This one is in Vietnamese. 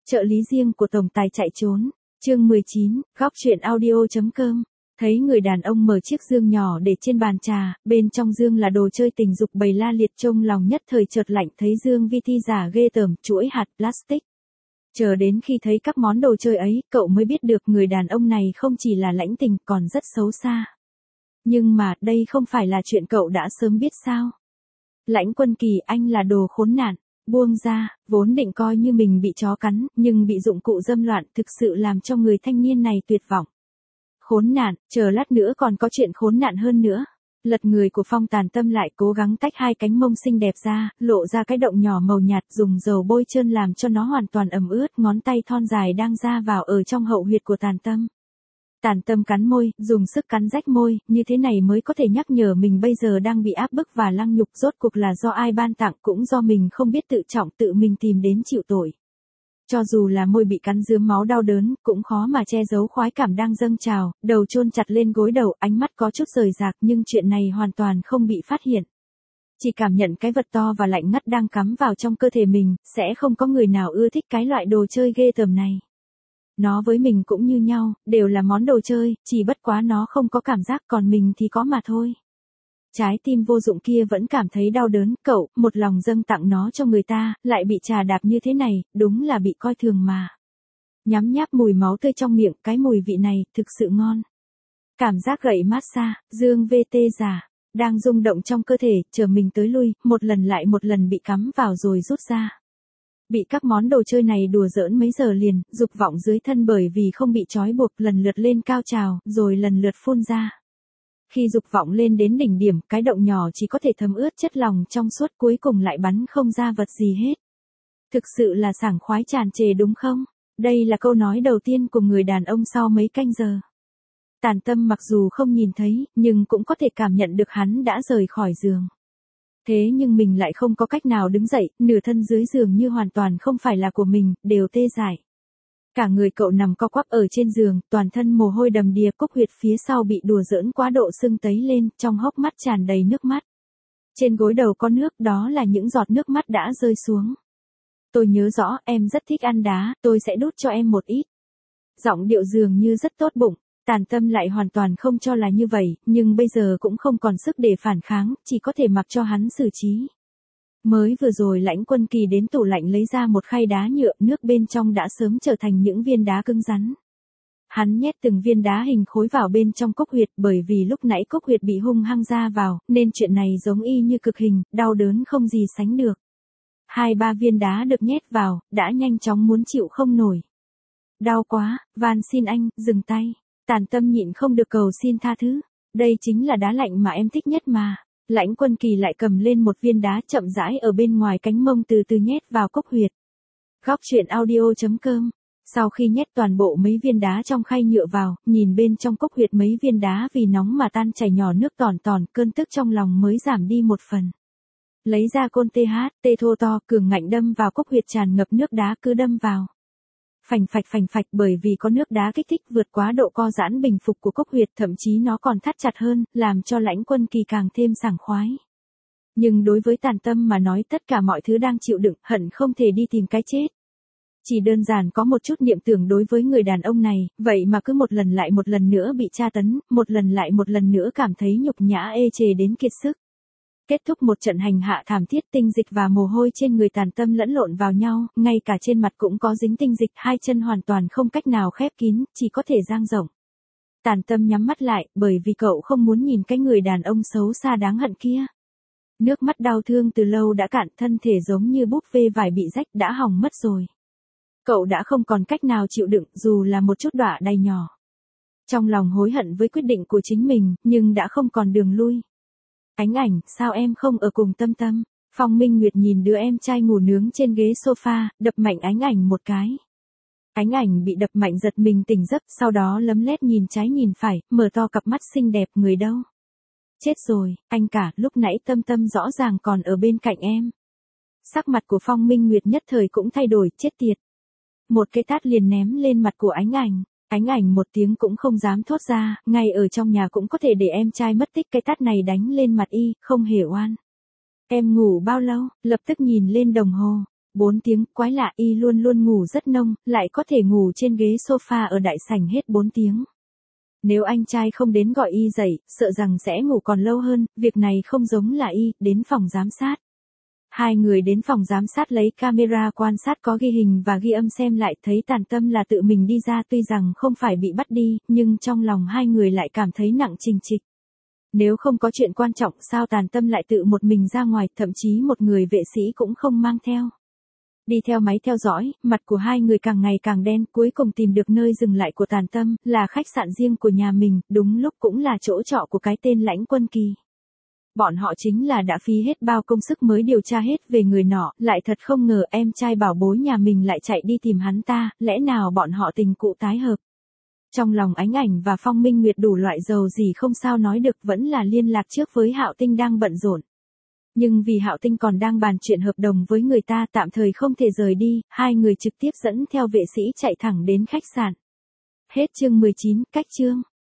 Trợ lý riêng của tổng tài chạy trốn. Chương 19, góc truyện audio.com. Thấy người đàn ông mở chiếc dương nhỏ để trên bàn trà, bên trong dương là đồ chơi tình dục bày la liệt, trong lòng nhất thời chợt lạnh, thấy dương vi thi giả ghê tởm, chuỗi hạt plastic. Chờ đến khi thấy các món đồ chơi ấy, cậu mới biết được người đàn ông này không chỉ là lãnh tình còn rất xấu xa. Nhưng mà, đây không phải là chuyện cậu đã sớm biết sao? Lãnh Quân Kỳ, anh là đồ khốn nạn. Buông ra, vốn định coi như mình bị chó cắn, nhưng bị dụng cụ dâm loạn thực sự làm cho người thanh niên này tuyệt vọng. Khốn nạn, chờ lát nữa còn có chuyện khốn nạn hơn nữa. Lật người của Phong Tàn Tâm lại cố gắng tách hai cánh mông xinh đẹp ra, lộ ra cái động nhỏ màu nhạt, dùng dầu bôi trơn làm cho nó hoàn toàn ẩm ướt, ngón tay thon dài đang ra vào ở trong hậu huyệt của Tàn Tâm. Tàn Tâm cắn môi, dùng sức cắn rách môi, như thế này mới có thể nhắc nhở mình bây giờ đang bị áp bức và lăng nhục, rốt cuộc là do ai ban tặng, cũng do mình không biết tự trọng, tự mình tìm đến chịu tội. Cho dù là môi bị cắn rướm máu đau đớn, cũng khó mà che giấu khoái cảm đang dâng trào, đầu chôn chặt lên gối đầu, ánh mắt có chút rời rạc, nhưng chuyện này hoàn toàn không bị phát hiện. Chỉ cảm nhận cái vật to và lạnh ngắt đang cắm vào trong cơ thể mình, sẽ không có người nào ưa thích cái loại đồ chơi ghê tởm này. Nó với mình cũng như nhau, đều là món đồ chơi, chỉ bất quá nó không có cảm giác, còn mình thì có mà thôi. Trái tim vô dụng kia vẫn cảm thấy đau đớn, cậu, một lòng dâng tặng nó cho người ta, lại bị trà đạp như thế này, đúng là bị coi thường mà. Nhắm nháp mùi máu tươi trong miệng, cái mùi vị này, thực sự ngon. Cảm giác gậy massage, dương VT giả, đang rung động trong cơ thể, chờ mình tới lui, một lần lại một lần bị cắm vào rồi rút ra. Bị các món đồ chơi này đùa giỡn mấy giờ liền, dục vọng dưới thân bởi vì không bị trói buộc, lần lượt lên cao trào, rồi lần lượt phun ra. Khi dục vọng lên đến đỉnh điểm, cái động nhỏ chỉ có thể thấm ướt chất lòng trong suốt, cuối cùng lại bắn không ra vật gì hết. Thực sự là sảng khoái tràn trề đúng không? Đây là câu nói đầu tiên của người đàn ông sau mấy canh giờ. Tàn Tâm mặc dù không nhìn thấy, nhưng cũng có thể cảm nhận được hắn đã rời khỏi giường. Thế nhưng mình lại không có cách nào đứng dậy, nửa thân dưới giường như hoàn toàn không phải là của mình, đều tê dại. Cả người cậu nằm co quắp ở trên giường, toàn thân mồ hôi đầm đìa, cúc huyệt phía sau bị đùa giỡn quá độ sưng tấy lên, trong hốc mắt tràn đầy nước mắt. Trên gối đầu có nước, đó là những giọt nước mắt đã rơi xuống. Tôi nhớ rõ, em rất thích ăn đá, tôi sẽ đút cho em một ít. Giọng điệu dường như rất tốt bụng. Tàn Tâm lại hoàn toàn không cho là như vậy, nhưng bây giờ cũng không còn sức để phản kháng, chỉ có thể mặc cho hắn xử trí. Mới vừa rồi Lãnh Quân Kỳ đến tủ lạnh lấy ra một khay đá nhựa, nước bên trong đã sớm trở thành những viên đá cứng rắn. Hắn nhét từng viên đá hình khối vào bên trong cốc huyệt, bởi vì lúc nãy cốc huyệt bị hung hăng ra vào, nên chuyện này giống y như cực hình, đau đớn không gì sánh được. 2-3 viên đá được nhét vào, đã nhanh chóng muốn chịu không nổi. Đau quá, van xin anh, dừng tay. Tàn Tâm nhịn không được cầu xin tha thứ. Đây chính là đá lạnh mà em thích nhất mà. Lãnh Quân Kỳ lại cầm lên một viên đá chậm rãi ở bên ngoài cánh mông từ từ nhét vào cốc huyệt. Góc truyện audio.com. Sau khi nhét toàn bộ mấy viên đá trong khay nhựa vào, nhìn bên trong cốc huyệt mấy viên đá vì nóng mà tan chảy nhỏ nước tòn tòn, cơn tức trong lòng mới giảm đi một phần. Lấy ra côn tê thô to, cường ngạnh đâm vào cốc huyệt tràn ngập nước đá, cứ đâm vào. Phành phạch bởi vì có nước đá kích thích vượt quá độ co giãn bình phục của cốc huyệt, thậm chí nó còn thắt chặt hơn, làm cho Lãnh Quân Kỳ càng thêm sảng khoái. Nhưng đối với Tàn Tâm mà nói, tất cả mọi thứ đang chịu đựng, hận không thể đi tìm cái chết. Chỉ đơn giản có một chút niệm tưởng đối với người đàn ông này, vậy mà cứ một lần lại một lần nữa bị tra tấn, một lần lại một lần nữa cảm thấy nhục nhã ê chề đến kiệt sức. Kết thúc một trận hành hạ thảm thiết, tinh dịch và mồ hôi trên người Tàn Tâm lẫn lộn vào nhau, ngay cả trên mặt cũng có dính tinh dịch, hai chân hoàn toàn không cách nào khép kín, chỉ có thể dang rộng. Tàn Tâm nhắm mắt lại, bởi vì cậu không muốn nhìn cái người đàn ông xấu xa đáng hận kia. Nước mắt đau thương từ lâu đã cạn, thân thể giống như búp phê vải bị rách, đã hỏng mất rồi. Cậu đã không còn cách nào chịu đựng, dù là một chút đọa đầy nhỏ. Trong lòng hối hận với quyết định của chính mình, nhưng đã không còn đường lui. Ánh Ảnh, sao em không ở cùng Tâm Tâm? Phong Minh Nguyệt nhìn đứa em trai ngủ nướng trên ghế sofa, đập mạnh Ánh Ảnh một cái. Ánh Ảnh bị đập mạnh giật mình tỉnh giấc, sau đó lấm lét nhìn trái nhìn phải, mở to cặp mắt xinh đẹp, người đâu? Chết rồi, anh cả, lúc nãy Tâm Tâm rõ ràng còn ở bên cạnh em. Sắc mặt của Phong Minh Nguyệt nhất thời cũng thay đổi, chết tiệt. Một cái tát liền ném lên mặt của Ánh Ảnh. Ánh Ảnh một tiếng cũng không dám thốt ra, ngay ở trong nhà cũng có thể để em trai mất tích, cái tát này đánh lên mặt y, không hề oan. Em ngủ bao lâu? Lập tức nhìn lên đồng hồ. 4 tiếng, quái lạ, y luôn luôn ngủ rất nông, lại có thể ngủ trên ghế sofa ở đại sảnh hết 4 tiếng. Nếu anh trai không đến gọi y dậy, sợ rằng sẽ ngủ còn lâu hơn, việc này không giống là y, đến phòng giám sát. Hai người đến phòng giám sát lấy camera quan sát có ghi hình và ghi âm xem lại thấy Tàn Tâm là tự mình đi ra, tuy rằng không phải bị bắt đi, nhưng trong lòng hai người lại cảm thấy nặng trịch trịch. Nếu không có chuyện quan trọng sao Tàn Tâm lại tự một mình ra ngoài, thậm chí một người vệ sĩ cũng không mang theo. Đi theo máy theo dõi, mặt của hai người càng ngày càng đen, cuối cùng tìm được nơi dừng lại của Tàn Tâm, là khách sạn riêng của nhà mình, đúng lúc cũng là chỗ trọ của cái tên Lãnh Quân Kỳ. Bọn họ chính là đã phí hết bao công sức mới điều tra hết về người nọ, lại thật không ngờ em trai bảo bối nhà mình lại chạy đi tìm hắn ta, lẽ nào bọn họ tình cũ tái hợp. Trong lòng Ánh Ảnh và Phong Minh Nguyệt đủ loại dầu gì không sao nói được, vẫn là liên lạc trước với Hạo Tinh đang bận rộn. Nhưng vì Hạo Tinh còn đang bàn chuyện hợp đồng với người ta, tạm thời không thể rời đi, hai người trực tiếp dẫn theo vệ sĩ chạy thẳng đến khách sạn. Hết chương 19, cách chương.